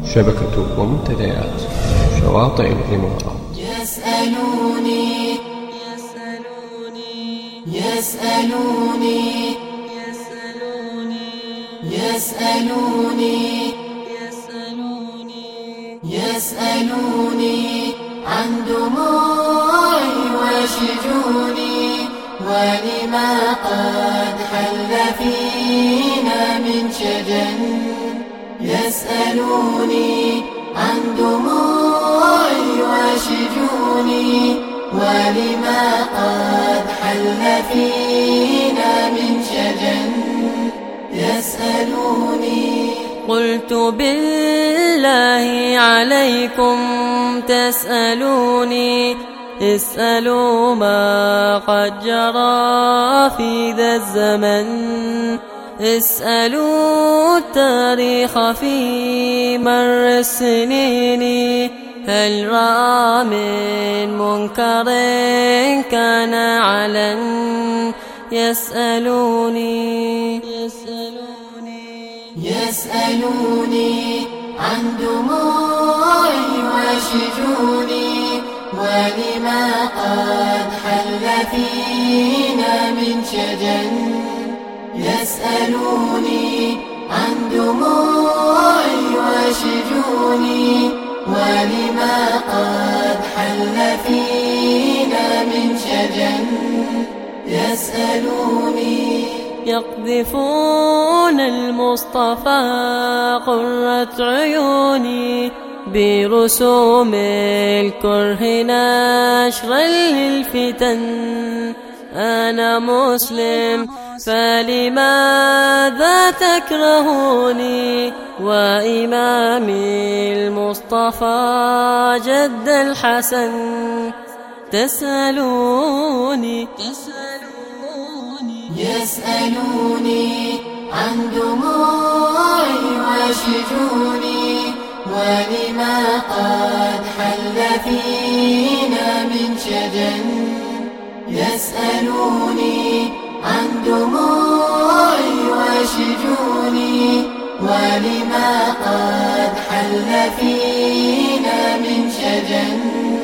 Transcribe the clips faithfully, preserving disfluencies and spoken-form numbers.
شبكة ومنتديات شواطئ الإمارات. يسألوني يسألوني يسألوني يسألوني يسألوني عن دموعي وشجوني ولما قد حل فينا من شجن. يسألوني عن دموعي وشجوني ولما قد حل فينا من شجن. يسألوني قلت بالله عليكم تسألوني اسألوا ما قد جرى في ذا الزمن. اسألوا التاريخ في مر السنين هل رأى من منكر كان علن. يسألوني يسألوني يسألوني عن دموعي وشجوني ولما قد حل فينا من شجن. يسألوني عن دموعي وشجوني ولما قد حل فينا من شجن. يسألوني يقذفون المصطفى قرة عيوني برسوم الكره نشرا للفتن. أنا مسلم فلماذا تكرهوني وإمامي المصطفى جد الحسن. تسألوني يسألوني عن دموعي وشجوني ولما قد حل فينا من شجن. يسألوني عن دموعي وشجوني ولما قد حل فينا من شجن.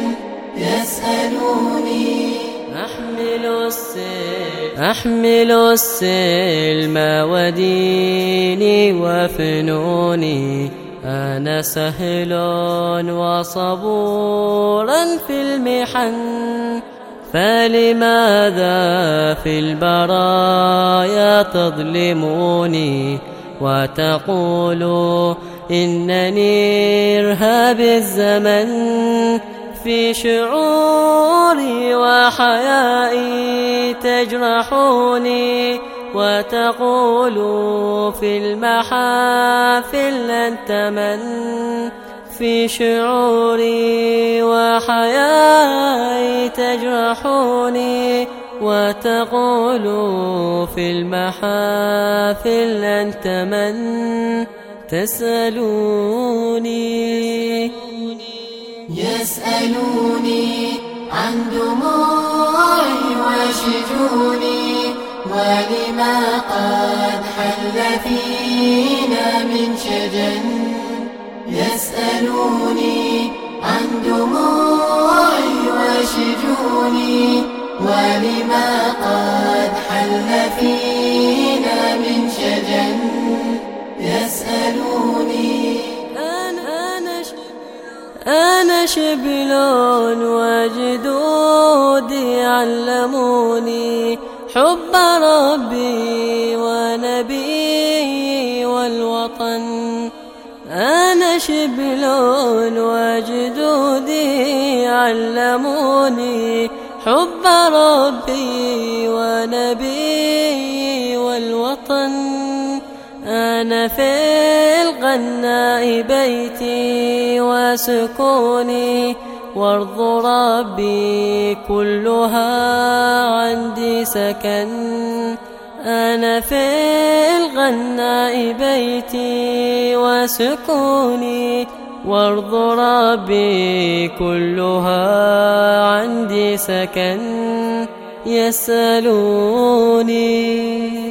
يسألوني أحمل السلم أحمل السلم وديني وفنوني. أنا سهل وصبورا في المحن. فلماذا في البرايا تظلموني وتقولوا إنني إرهاب الزمن. في شعوري وحيائي تجرحوني وتقولوا في المحافل أنت من. في شعوري وحيائي تجرحوني وتقولوا في المحافل أنت من. تسألوني يسألوني عن دموعي وشجوني ولما قد حل فينا من شجن. يسألوني عن دموعي وشجوني ولما قد حل فينا من شجن. يسألوني أنا شبل وجدودي علموني حب ربي ونبي والوطن. أنا شبل وجدودي علموني حب ربي ونبي والوطن. أنا في الغناء بيتي وسكوني وارض ربي كلها عندي سكن. أنا في الغناء بيتي وسكوني وارض ربي كلها عندي سكن. يسألوني